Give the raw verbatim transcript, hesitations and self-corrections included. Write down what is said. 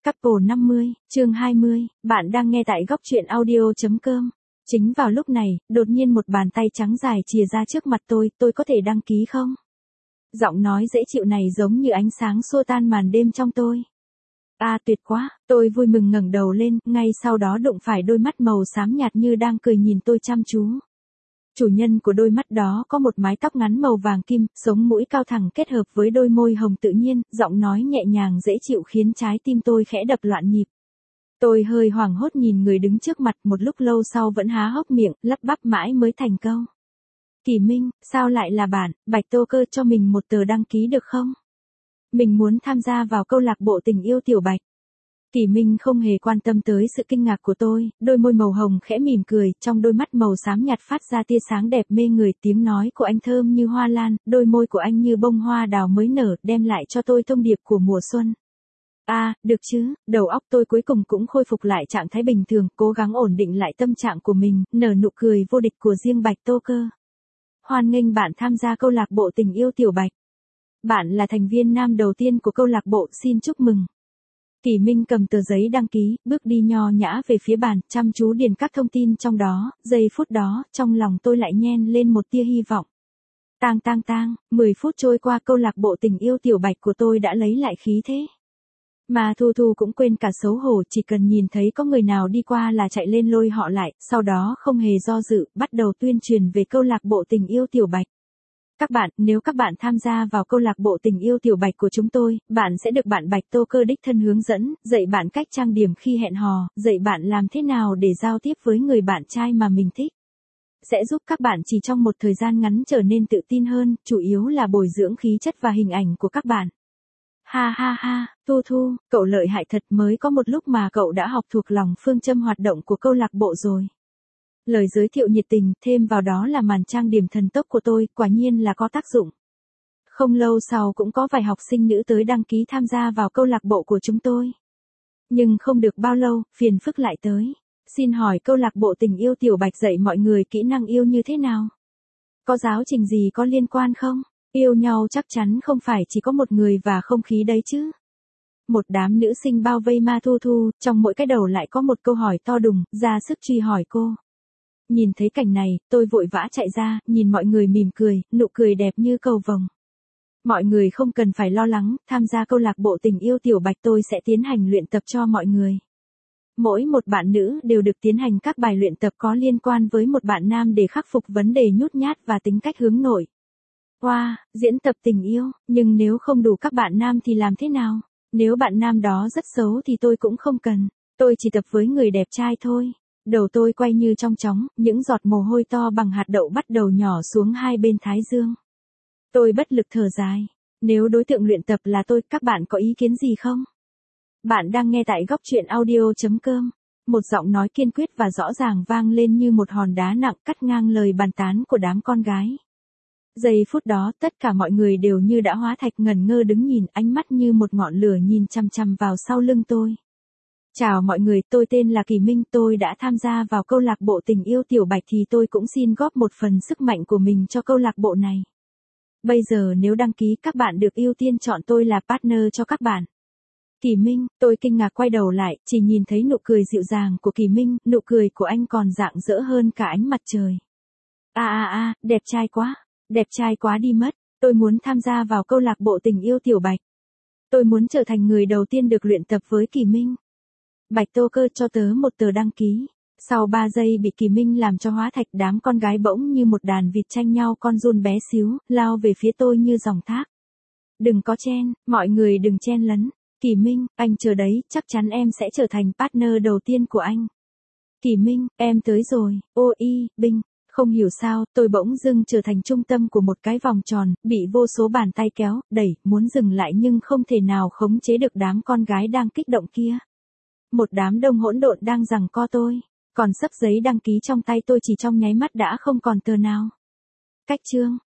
Couple năm mươi, chương hai mươi, bạn đang nghe tại góc truyện audio.com. Chính vào lúc này, đột nhiên một bàn tay trắng dài chìa ra trước mặt tôi, tôi có thể đăng ký không? Giọng nói dễ chịu này giống như ánh sáng xua tan màn đêm trong tôi. À tuyệt quá, tôi vui mừng ngẩng đầu lên, ngay sau đó đụng phải đôi mắt màu xám nhạt như đang cười nhìn tôi chăm chú. Chủ nhân của đôi mắt đó có một mái tóc ngắn màu vàng kim, sống mũi cao thẳng kết hợp với đôi môi hồng tự nhiên, giọng nói nhẹ nhàng dễ chịu khiến trái tim tôi khẽ đập loạn nhịp. Tôi hơi hoảng hốt nhìn người đứng trước mặt, một lúc lâu sau vẫn há hốc miệng, lắp bắp mãi mới thành câu. Kỳ Minh, sao lại là bạn, Bạch Tô Cơ cho mình một tờ đăng ký được không? Mình muốn tham gia vào câu lạc bộ tình yêu Tiểu Bạch. Kỳ Minh không hề quan tâm tới sự kinh ngạc của tôi, đôi môi màu hồng khẽ mỉm cười, trong đôi mắt màu xám nhạt phát ra tia sáng đẹp mê người, tiếng nói của anh thơm như hoa lan, đôi môi của anh như bông hoa đào mới nở, đem lại cho tôi thông điệp của mùa xuân. À, được chứ, đầu óc tôi cuối cùng cũng khôi phục lại trạng thái bình thường, cố gắng ổn định lại tâm trạng của mình, nở nụ cười vô địch của riêng Bạch Tô Cơ. Hoan nghênh bạn tham gia câu lạc bộ tình yêu Tiểu Bạch. Bạn là thành viên nam đầu tiên của câu lạc bộ, xin chúc mừng. Kỳ Minh cầm tờ giấy đăng ký, bước đi nho nhã về phía bàn, chăm chú điền các thông tin trong đó, giây phút đó, trong lòng tôi lại nhen lên một tia hy vọng. Tang tang tang, mười phút trôi qua câu lạc bộ tình yêu Tiểu Bạch của tôi đã lấy lại khí thế. Mà Thu Thu cũng quên cả xấu hổ, chỉ cần nhìn thấy có người nào đi qua là chạy lên lôi họ lại, sau đó không hề do dự, bắt đầu tuyên truyền về câu lạc bộ tình yêu Tiểu Bạch. Các bạn, nếu các bạn tham gia vào câu lạc bộ tình yêu Tiểu Bạch của chúng tôi, bạn sẽ được bạn Bạch Tô Cơ đích thân hướng dẫn, dạy bạn cách trang điểm khi hẹn hò, dạy bạn làm thế nào để giao tiếp với người bạn trai mà mình thích. Sẽ giúp các bạn chỉ trong một thời gian ngắn trở nên tự tin hơn, chủ yếu là bồi dưỡng khí chất và hình ảnh của các bạn. Ha ha ha, Thu Thu, cậu lợi hại thật, mới có một lúc mà cậu đã học thuộc lòng phương châm hoạt động của câu lạc bộ rồi. Lời giới thiệu nhiệt tình, thêm vào đó là màn trang điểm thần tốc của tôi, quả nhiên là có tác dụng. Không lâu sau cũng có vài học sinh nữ tới đăng ký tham gia vào câu lạc bộ của chúng tôi. Nhưng không được bao lâu, phiền phức lại tới. Xin hỏi câu lạc bộ tình yêu Tiểu Bạch dạy mọi người kỹ năng yêu như thế nào? Có giáo trình gì có liên quan không? Yêu nhau chắc chắn không phải chỉ có một người và không khí đấy chứ. Một đám nữ sinh bao vây Ma Thu Thu, trong mỗi cái đầu lại có một câu hỏi to đùng, ra sức truy hỏi cô. Nhìn thấy cảnh này, tôi vội vã chạy ra, nhìn mọi người mỉm cười, nụ cười đẹp như cầu vồng. Mọi người không cần phải lo lắng, tham gia câu lạc bộ tình yêu Tiểu Bạch tôi sẽ tiến hành luyện tập cho mọi người. Mỗi một bạn nữ đều được tiến hành các bài luyện tập có liên quan với một bạn nam để khắc phục vấn đề nhút nhát và tính cách hướng nội. Wow, diễn tập tình yêu, nhưng nếu không đủ các bạn nam thì làm thế nào? Nếu bạn nam đó rất xấu thì tôi cũng không cần, tôi chỉ tập với người đẹp trai thôi. Đầu tôi quay như trong chóng, những giọt mồ hôi to bằng hạt đậu bắt đầu nhỏ xuống hai bên thái dương. Tôi bất lực thở dài. Nếu đối tượng luyện tập là tôi, các bạn có ý kiến gì không? Bạn đang nghe tại góc truyện audio.com. Một giọng nói kiên quyết và rõ ràng vang lên như một hòn đá nặng cắt ngang lời bàn tán của đám con gái. Giây phút đó, tất cả mọi người đều như đã hóa thạch, ngẩn ngơ đứng nhìn, ánh mắt như một ngọn lửa nhìn chằm chằm vào sau lưng tôi. Chào mọi người, tôi tên là Kỳ Minh, tôi đã tham gia vào câu lạc bộ tình yêu Tiểu Bạch thì tôi cũng xin góp một phần sức mạnh của mình cho câu lạc bộ này. Bây giờ nếu đăng ký các bạn được ưu tiên chọn tôi là partner cho các bạn. Kỳ Minh, tôi kinh ngạc quay đầu lại, chỉ nhìn thấy nụ cười dịu dàng của Kỳ Minh, nụ cười của anh còn rạng rỡ hơn cả ánh mặt trời. À à à, đẹp trai quá, đẹp trai quá đi mất, tôi muốn tham gia vào câu lạc bộ tình yêu Tiểu Bạch. Tôi muốn trở thành người đầu tiên được luyện tập với Kỳ Minh. Bạch Tô Cơ cho tớ một tờ đăng ký. Sau ba giây bị Kỳ Minh làm cho hóa thạch, đám con gái bỗng như một đàn vịt tranh nhau con giun bé xíu, lao về phía tôi như dòng thác. Đừng có chen, mọi người đừng chen lấn. Kỳ Minh, anh chờ đấy, chắc chắn em sẽ trở thành partner đầu tiên của anh. Kỳ Minh, em tới rồi, ô y, binh. Không hiểu sao, tôi bỗng dưng trở thành trung tâm của một cái vòng tròn, bị vô số bàn tay kéo, đẩy, muốn dừng lại nhưng không thể nào khống chế được đám con gái đang kích động kia. Một đám đông hỗn độn đang giằng co tôi, còn xấp giấy đăng ký trong tay tôi chỉ trong nháy mắt đã không còn tờ nào. Cách chương,